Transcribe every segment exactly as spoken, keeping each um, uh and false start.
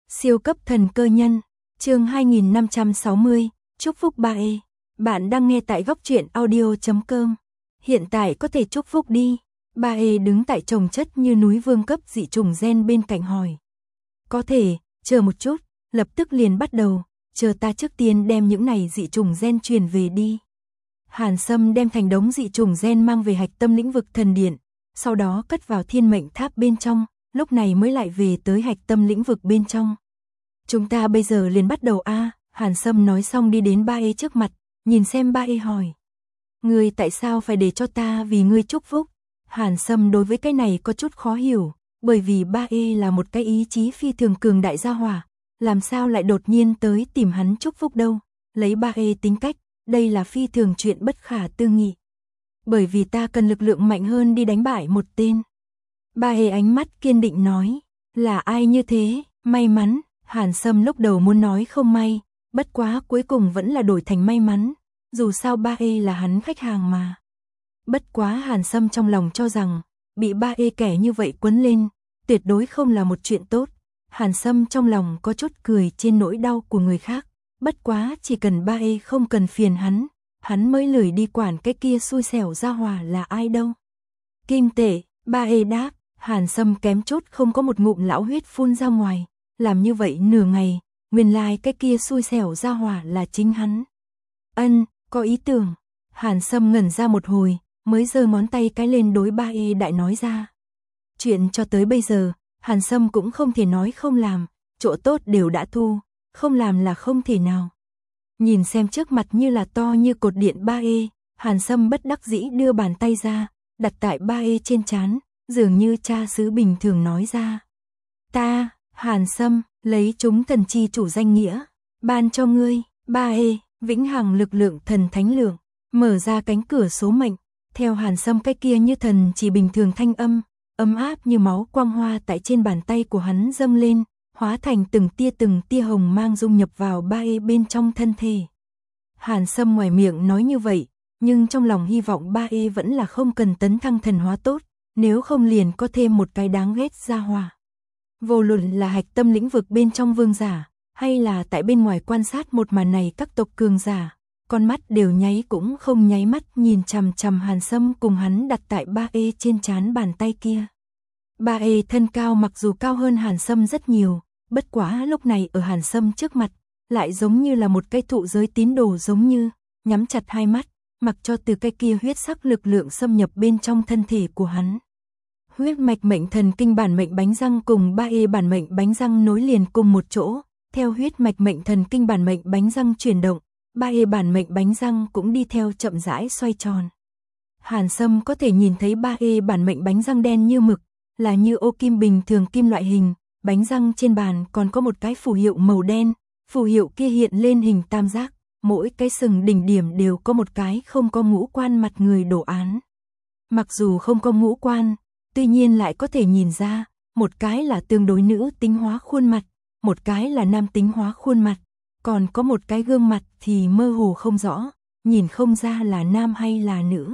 Siêu cấp thần cơ nhân, chương hai nghìn năm trăm sáu mươi, chúc phúc ba E. Bạn đang nghe tại góc truyện audio chấm com. Hiện tại có thể chúc phúc đi. ba E đứng tại chồng chất như núi vương cấp dị trùng gen bên cạnh hỏi. Có thể, chờ một chút, lập tức liền bắt đầu, chờ ta trước tiên đem những này dị trùng gen truyền về đi. Hàn Sâm đem thành đống dị trùng gen mang về hạch tâm lĩnh vực thần điện, sau đó cất vào thiên mệnh tháp bên trong, lúc này mới lại về tới hạch tâm lĩnh vực bên trong. Chúng ta bây giờ liền bắt đầu a. Hàn Sâm nói xong đi đến ba E trước mặt, nhìn xem ba E hỏi. Ngươi tại sao phải để cho ta vì ngươi chúc phúc? Hàn Sâm đối với cái này có chút khó hiểu, bởi vì ba E là một cái ý chí phi thường cường đại gia hỏa, làm sao lại đột nhiên tới tìm hắn chúc phúc đâu? Lấy ba E tính cách, đây là phi thường chuyện bất khả tư nghị. Bởi vì ta cần lực lượng mạnh hơn đi đánh bại một tên. Ba E ánh mắt kiên định nói, là ai như thế? May mắn. Hàn Sâm lúc đầu muốn nói không may, bất quá cuối cùng vẫn là đổi thành may mắn, dù sao ba E là hắn khách hàng mà. Bất quá Hàn Sâm trong lòng cho rằng, bị ba E kẻ như vậy quấn lên, tuyệt đối không là một chuyện tốt. Hàn Sâm trong lòng có chút cười trên nỗi đau của người khác, bất quá chỉ cần ba E không cần phiền hắn, hắn mới lười đi quản cái kia xui xẻo ra hòa là ai đâu. Kim tệ, ba E đáp, Hàn Sâm kém chút không có một ngụm lão huyết phun ra ngoài. Làm như vậy nửa ngày, nguyên lai like cái kia xui xẻo ra hỏa là chính hắn. Ân, có ý tưởng. Hàn Sâm ngẩn ra một hồi, mới giơ ngón tay cái lên đối ba E đại nói ra. Chuyện cho tới bây giờ, Hàn Sâm cũng không thể nói không làm, chỗ tốt đều đã thu, không làm là không thể nào. Nhìn xem trước mặt như là to như cột điện ba E, Hàn Sâm bất đắc dĩ đưa bàn tay ra, đặt tại ba E trên trán, dường như cha xứ bình thường nói ra. Ta... Hàn Sâm, lấy chúng thần chi chủ danh nghĩa, ban cho ngươi, ba E, vĩnh hằng lực lượng thần thánh lượng, mở ra cánh cửa số mệnh, theo Hàn Sâm cái kia như thần chỉ bình thường thanh âm, ấm áp như máu quang hoa tại trên bàn tay của hắn dâng lên, hóa thành từng tia từng tia hồng mang dung nhập vào ba E bên trong thân thể. Hàn Sâm ngoài miệng nói như vậy, nhưng trong lòng hy vọng ba E vẫn là không cần tấn thăng thần hóa tốt, nếu không liền có thêm một cái đáng ghét gia hỏa. Vô luận là hạch tâm lĩnh vực bên trong vương giả, hay là tại bên ngoài quan sát một màn này các tộc cường giả, con mắt đều nháy cũng không nháy mắt nhìn chằm chằm Hàn Sâm cùng hắn đặt tại ba E trên trán bàn tay kia. ba E thân cao mặc dù cao hơn Hàn Sâm rất nhiều, bất quá lúc này ở Hàn Sâm trước mặt, lại giống như là một cây thụ giới tín đồ giống như, nhắm chặt hai mắt, mặc cho từ cây kia huyết sắc lực lượng xâm nhập bên trong thân thể của hắn. Huyết mạch mệnh thần kinh bản mệnh bánh răng cùng ba E bản mệnh bánh răng nối liền cùng một chỗ, theo huyết mạch mệnh thần kinh bản mệnh bánh răng chuyển động, ba E bản mệnh bánh răng cũng đi theo chậm rãi xoay tròn. Hàn Sâm có thể nhìn thấy ba E bản mệnh bánh răng đen như mực, là như ô kim bình thường kim loại hình, bánh răng trên bàn còn có một cái phù hiệu màu đen, phù hiệu kia hiện lên hình tam giác, mỗi cái sừng đỉnh điểm đều có một cái không có ngũ quan mặt người đồ án. Mặc dù không có ngũ quan, tuy nhiên lại có thể nhìn ra, một cái là tương đối nữ tính hóa khuôn mặt, một cái là nam tính hóa khuôn mặt, còn có một cái gương mặt thì mơ hồ không rõ, nhìn không ra là nam hay là nữ.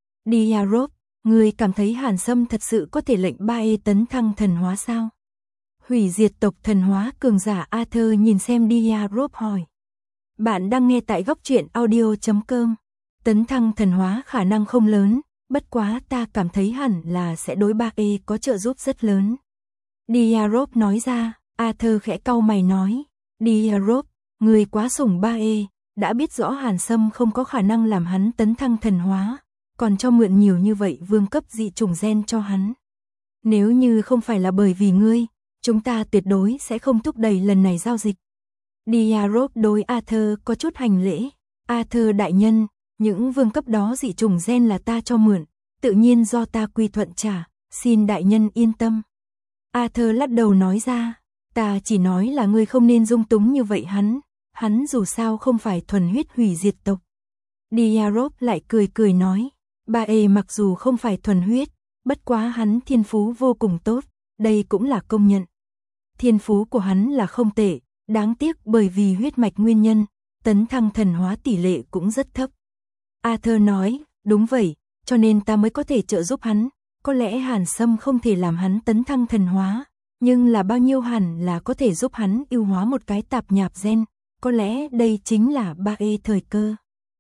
Diarop, người cảm thấy Hàn Sâm thật sự có thể lệnh ba E tấn thăng thần hóa sao? Hủy diệt tộc thần hóa cường giả Arthur nhìn xem Diarop hỏi. Bạn đang nghe tại góc truyện audio chấm com. Tấn thăng thần hóa khả năng không lớn. Bất quá ta cảm thấy hẳn là sẽ đối ba E có trợ giúp rất lớn. Diarop nói ra, Arthur khẽ cau mày nói, Diarop, người quá sủng ba E, đã biết rõ Hàn Sâm không có khả năng làm hắn tấn thăng thần hóa, còn cho mượn nhiều như vậy vương cấp dị chủng gen cho hắn. Nếu như không phải là bởi vì ngươi, chúng ta tuyệt đối sẽ không thúc đẩy lần này giao dịch. Diarop đối Arthur có chút hành lễ, Arthur đại nhân, những vương cấp đó dị chủng gen là ta cho mượn, tự nhiên do ta quy thuận trả, xin đại nhân yên tâm. Arthur lắc đầu nói ra, ta chỉ nói là ngươi không nên dung túng như vậy hắn, hắn dù sao không phải thuần huyết hủy diệt tộc. Diarop lại cười cười nói, ba E mặc dù không phải thuần huyết, bất quá hắn thiên phú vô cùng tốt, đây cũng là công nhận. Thiên phú của hắn là không tệ, đáng tiếc bởi vì huyết mạch nguyên nhân, tấn thăng thần hóa tỷ lệ cũng rất thấp. Arthur nói, đúng vậy, cho nên ta mới có thể trợ giúp hắn, có lẽ Hàn Sâm không thể làm hắn tấn thăng thần hóa, nhưng là bao nhiêu hẳn là có thể giúp hắn ưu hóa một cái tạp nhạp gen, có lẽ đây chính là ba E thời cơ.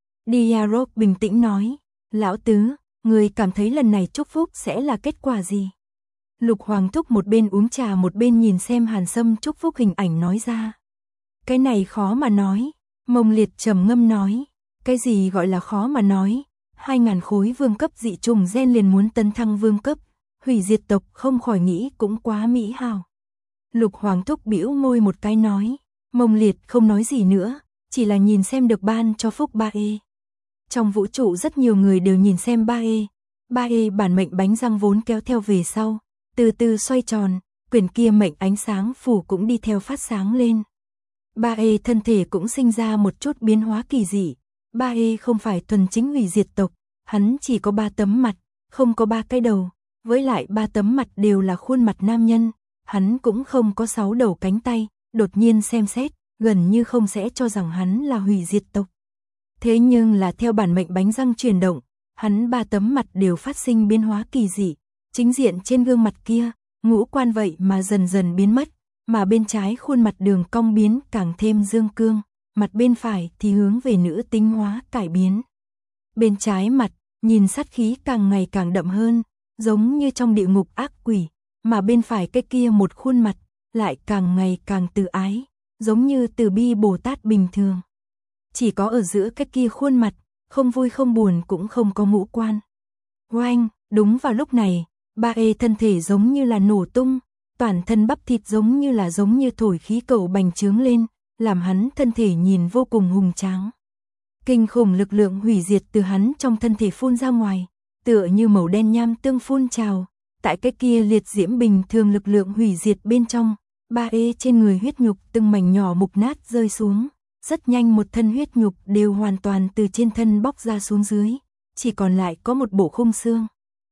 Diarok bình tĩnh nói, lão tứ, người cảm thấy lần này chúc phúc sẽ là kết quả gì? Lục Hoàng Thúc một bên uống trà một bên nhìn xem Hàn Sâm chúc phúc hình ảnh nói ra. Cái này khó mà nói, Mông Liệt trầm ngâm nói, cái gì gọi là khó mà nói, hai ngàn khối vương cấp dị trùng gen liền muốn tấn thăng vương cấp, hủy diệt tộc không khỏi nghĩ cũng quá mỹ hào. Lục Hoàng Thúc bĩu môi một cái nói, Mông Liệt không nói gì nữa, chỉ là nhìn xem được ban cho phúc ba E. Trong vũ trụ rất nhiều người đều nhìn xem ba E, ba E bản mệnh bánh răng vốn kéo theo về sau, từ từ xoay tròn, quyển kia mệnh ánh sáng phủ cũng đi theo phát sáng lên. ba E thân thể cũng sinh ra một chút biến hóa kỳ dị, ba E không phải thuần chính hủy diệt tộc, hắn chỉ có ba tấm mặt, không có ba cái đầu, với lại ba tấm mặt đều là khuôn mặt nam nhân, hắn cũng không có sáu đầu cánh tay, đột nhiên xem xét, gần như không sẽ cho rằng hắn là hủy diệt tộc. Thế nhưng là theo bản mệnh bánh răng chuyển động, hắn ba tấm mặt đều phát sinh biến hóa kỳ dị, chính diện trên gương mặt kia, ngũ quan vậy mà dần dần biến mất, mà bên trái khuôn mặt đường cong biến càng thêm dương cương, mặt bên phải thì hướng về nữ tính hóa cải biến. Bên trái mặt, nhìn sát khí càng ngày càng đậm hơn, giống như trong địa ngục ác quỷ, mà bên phải cái kia một khuôn mặt, lại càng ngày càng từ ái, giống như từ bi Bồ Tát bình thường. Chỉ có ở giữa cái kia khuôn mặt, không vui không buồn cũng không có ngũ quan. Oanh, đúng vào lúc này, ba E thân thể giống như là nổ tung, toàn thân bắp thịt giống như là giống như thổi khí cầu bành trướng lên, làm hắn thân thể nhìn vô cùng hùng tráng. Kinh khủng lực lượng hủy diệt từ hắn trong thân thể phun ra ngoài, tựa như màu đen nham tương phun trào, tại cái kia liệt diễm bình thường lực lượng hủy diệt bên trong, ba E trên người huyết nhục từng mảnh nhỏ mục nát rơi xuống, rất nhanh một thân huyết nhục đều hoàn toàn từ trên thân bóc ra xuống dưới, chỉ còn lại có một bộ khung xương.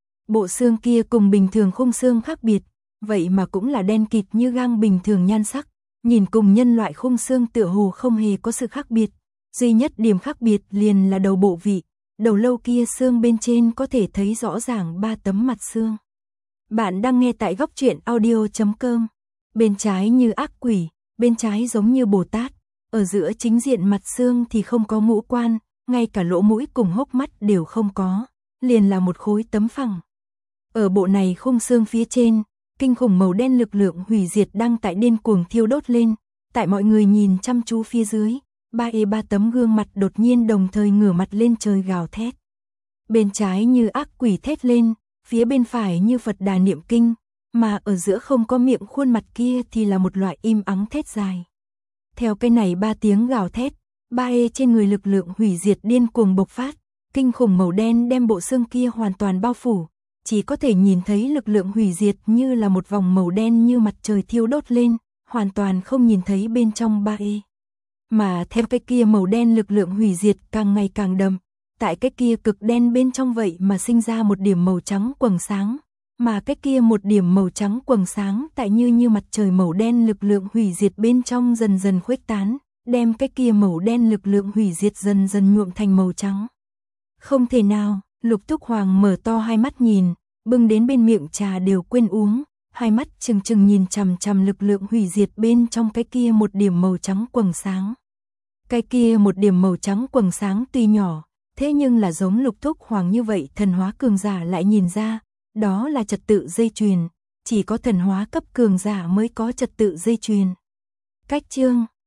Bộ xương kia cùng bình thường khung xương khác biệt, vậy mà cũng là đen kịt như gang bình thường nhan sắc, nhìn cùng nhân loại khung xương tựa hồ không hề có sự khác biệt, duy nhất điểm khác biệt liền là đầu bộ vị, đầu lâu kia xương bên trên có thể thấy rõ ràng ba tấm mặt xương. Bạn đang nghe tại góc truyện audio chấm com, bên trái như ác quỷ, bên trái giống như Bồ Tát, ở giữa chính diện mặt xương thì không có ngũ quan, ngay cả lỗ mũi cùng hốc mắt đều không có, liền là một khối tấm phẳng. Ở bộ này khung xương phía trên, kinh khủng màu đen lực lượng hủy diệt đang tại điên cuồng thiêu đốt lên, tại mọi người nhìn chăm chú phía dưới, ba E ba tấm gương mặt đột nhiên đồng thời ngửa mặt lên trời gào thét. Bên trái như ác quỷ thét lên, phía bên phải như Phật Đà niệm kinh, mà ở giữa không có miệng khuôn mặt kia thì là một loại im ắng thét dài. Theo cái này ba tiếng gào thét, ba E trên người lực lượng hủy diệt điên cuồng bộc phát, kinh khủng màu đen đem bộ xương kia hoàn toàn bao phủ, chỉ có thể nhìn thấy lực lượng hủy diệt như là một vòng màu đen như mặt trời thiêu đốt lên, hoàn toàn không nhìn thấy bên trong ba E. Mà theo cái kia màu đen lực lượng hủy diệt càng ngày càng đậm, tại cái kia cực đen bên trong vậy mà sinh ra một điểm màu trắng quầng sáng, mà cái kia một điểm màu trắng quầng sáng tại như như mặt trời màu đen lực lượng hủy diệt bên trong dần dần khuếch tán, đem cái kia màu đen lực lượng hủy diệt dần dần nhuộm thành màu trắng. Không thể nào, Lục Túc Hoàng mở to hai mắt nhìn, bưng đến bên miệng trà đều quên uống, hai mắt trừng trừng nhìn chằm chằm lực lượng hủy diệt bên trong cái kia một điểm màu trắng quầng sáng. Cái kia một điểm màu trắng quầng sáng tuy nhỏ, thế nhưng là giống Lục Túc Hoàng như vậy thần hóa cường giả lại nhìn ra, đó là trật tự dây chuyền, chỉ có thần hóa cấp cường giả mới có trật tự dây chuyền. Cách chương